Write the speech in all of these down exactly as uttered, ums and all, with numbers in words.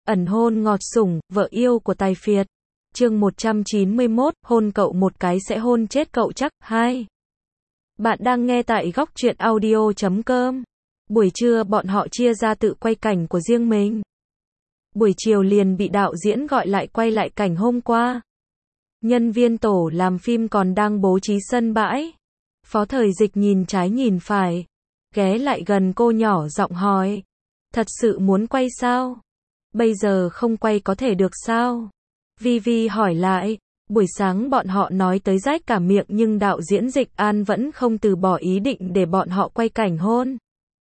Ẩn hôn ngọt sủng, vợ yêu của tài phiệt. Chương một trăm chín mươi mốt, hôn cậu một cái sẽ hôn chết cậu chắc. hai. Bạn đang nghe tại góc truyện audio chấm com. Buổi trưa bọn họ chia ra tự quay cảnh của riêng mình. Buổi chiều liền bị đạo diễn gọi lại quay lại cảnh hôm qua. Nhân viên tổ làm phim còn đang bố trí sân bãi. Phó Thời Dịch nhìn trái nhìn phải, ghé lại gần cô nhỏ giọng hỏi. Thật sự muốn quay sao? Bây giờ không quay có thể được sao? Vi Vi hỏi lại. Buổi sáng bọn họ nói tới rách cả miệng nhưng đạo diễn Dịch An vẫn không từ bỏ ý định để bọn họ quay cảnh hôn.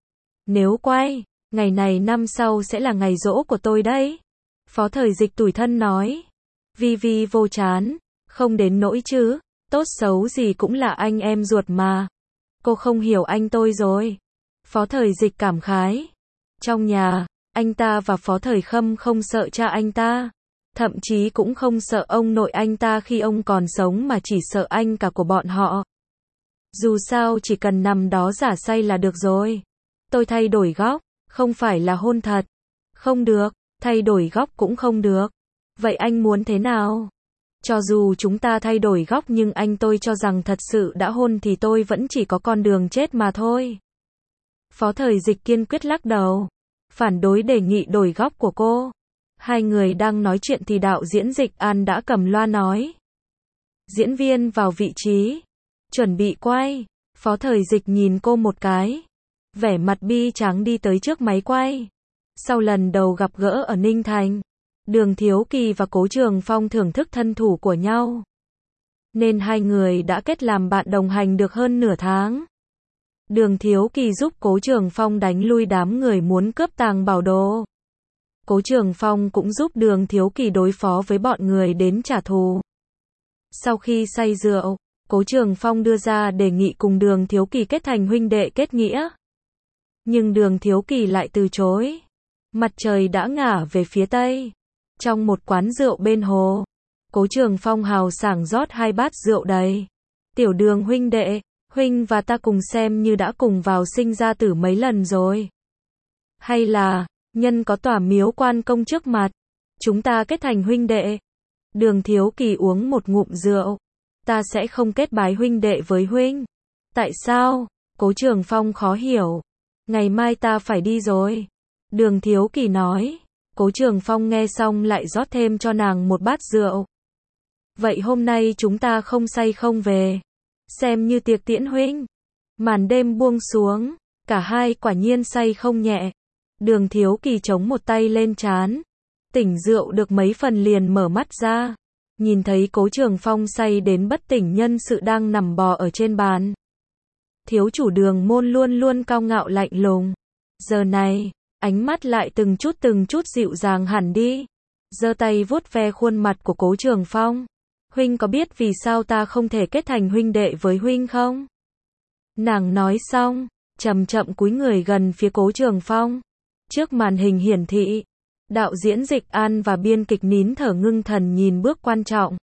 Nếu quay, ngày này năm sau sẽ là ngày giỗ của tôi đấy. Phó Thời Dịch tủi thân nói. Vi Vi vô chán. Không đến nỗi chứ, tốt xấu gì cũng là anh em ruột mà. Cô không hiểu anh tôi rồi. Phó Thời Dịch cảm khái. Trong nhà, anh ta và Phó Thời Khâm không sợ cha anh ta. Thậm chí cũng không sợ ông nội anh ta khi ông còn sống mà chỉ sợ anh cả của bọn họ. Dù sao chỉ cần nằm đó giả say là được rồi. Tôi thay đổi góc, không phải là hôn thật. Không được, thay đổi góc cũng không được. Vậy anh muốn thế nào? Cho dù chúng ta thay đổi góc nhưng anh tôi cho rằng thật sự đã hôn thì tôi vẫn chỉ có con đường chết mà thôi. Phó Thời Dịch kiên quyết lắc đầu. Phản đối đề nghị đổi góc của cô. Hai người đang nói chuyện thì đạo diễn Dịch An đã cầm loa nói. Diễn viên vào vị trí. Chuẩn bị quay. Phó Thời Dịch nhìn cô một cái. Vẻ mặt bi tráng đi tới trước máy quay. Sau lần đầu gặp gỡ ở Ninh Thành, Đường Thiếu Kỳ và Cố Trường Phong thưởng thức thân thủ của nhau. Nên hai người đã kết làm bạn đồng hành được hơn nửa tháng. Đường Thiếu Kỳ giúp Cố Trường Phong đánh lui đám người muốn cướp tàng bảo đồ. Cố Trường Phong cũng giúp Đường Thiếu Kỳ đối phó với bọn người đến trả thù. Sau khi say rượu, Cố Trường Phong đưa ra đề nghị cùng Đường Thiếu Kỳ kết thành huynh đệ kết nghĩa. Nhưng Đường Thiếu Kỳ lại từ chối. Mặt trời đã ngả về phía tây. Trong một quán rượu bên hồ, Cố Trường Phong hào sảng rót hai bát rượu đầy. Tiểu Đường huynh đệ, huynh và ta cùng xem như đã cùng vào sinh ra tử mấy lần rồi. Hay là, nhân có tòa miếu quan công trước mặt, chúng ta kết thành huynh đệ. Đường Thiếu Kỳ uống một ngụm rượu. Ta sẽ không kết bái huynh đệ với huynh. Tại sao? Cố Trường Phong khó hiểu. Ngày mai ta phải đi rồi. Đường Thiếu Kỳ nói. Cố Trường Phong nghe xong lại rót thêm cho nàng một bát rượu. Vậy hôm nay chúng ta không say không về. Xem như tiệc tiễn huynh. Màn đêm buông xuống. Cả hai quả nhiên say không nhẹ. Đường Thiếu Kỳ chống một tay lên trán. Tỉnh rượu được mấy phần liền mở mắt ra. Nhìn thấy Cố Trường Phong say đến bất tỉnh nhân sự đang nằm bò ở trên bàn. Thiếu chủ Đường môn luôn luôn cao ngạo lạnh lùng. Giờ này, ánh mắt lại từng chút từng chút dịu dàng hẳn đi. Giơ tay vuốt ve khuôn mặt của Cố Trường Phong. Huynh có biết vì sao ta không thể kết thành huynh đệ với huynh không? Nàng nói xong, chậm chậm cúi người gần phía Cố Trường Phong. Trước màn hình hiển thị, đạo diễn Dịch An và biên kịch nín thở ngưng thần nhìn bước quan trọng.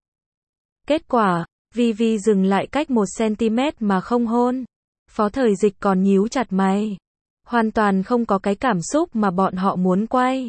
Kết quả, Vi Vi dừng lại cách một xăng-ti-mét mà không hôn. Phó Thời Dịch còn nhíu chặt mày. Hoàn toàn không có cái cảm xúc mà bọn họ muốn quay.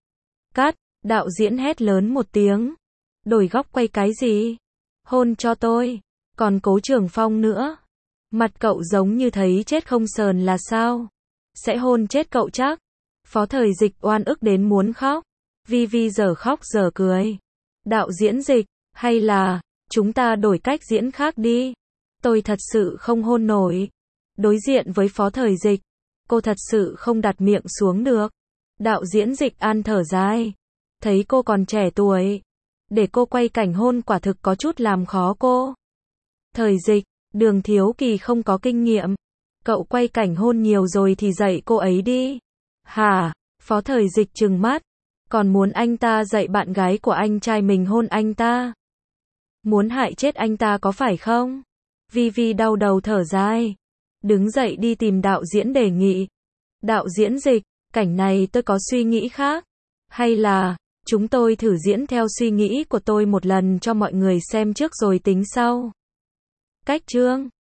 Cắt, đạo diễn hét lớn một tiếng. Đổi góc quay cái gì? Hôn cho tôi. Còn Cố Trường Phong nữa. Mặt cậu giống như thấy chết không sờn là sao? Sẽ hôn chết cậu chắc. Phó Thời Dịch oan ức đến muốn khóc. Vi Vi giờ khóc giờ cười. Đạo diễn Dịch, hay là, chúng ta đổi cách diễn khác đi. Tôi thật sự không hôn nổi. Đối diện với Phó Thời Dịch, cô thật sự không đặt miệng xuống được. Đạo diễn Dịch An thở dài. Thấy cô còn trẻ tuổi. Để cô quay cảnh hôn quả thực có chút làm khó cô. Thời Dịch, Đường Thiếu Kỳ không có kinh nghiệm. Cậu quay cảnh hôn nhiều rồi thì dạy cô ấy đi. Hả? Phó Thời Dịch trừng mắt. Còn muốn anh ta dạy bạn gái của anh trai mình hôn anh ta? Muốn hại chết anh ta có phải không? Vi Vi đau đầu thở dài. Đứng dậy đi tìm đạo diễn đề nghị. Đạo diễn Dịch, cảnh này tôi có suy nghĩ khác. Hay là, chúng tôi thử diễn theo suy nghĩ của tôi một lần cho mọi người xem trước rồi tính sau. Cách chương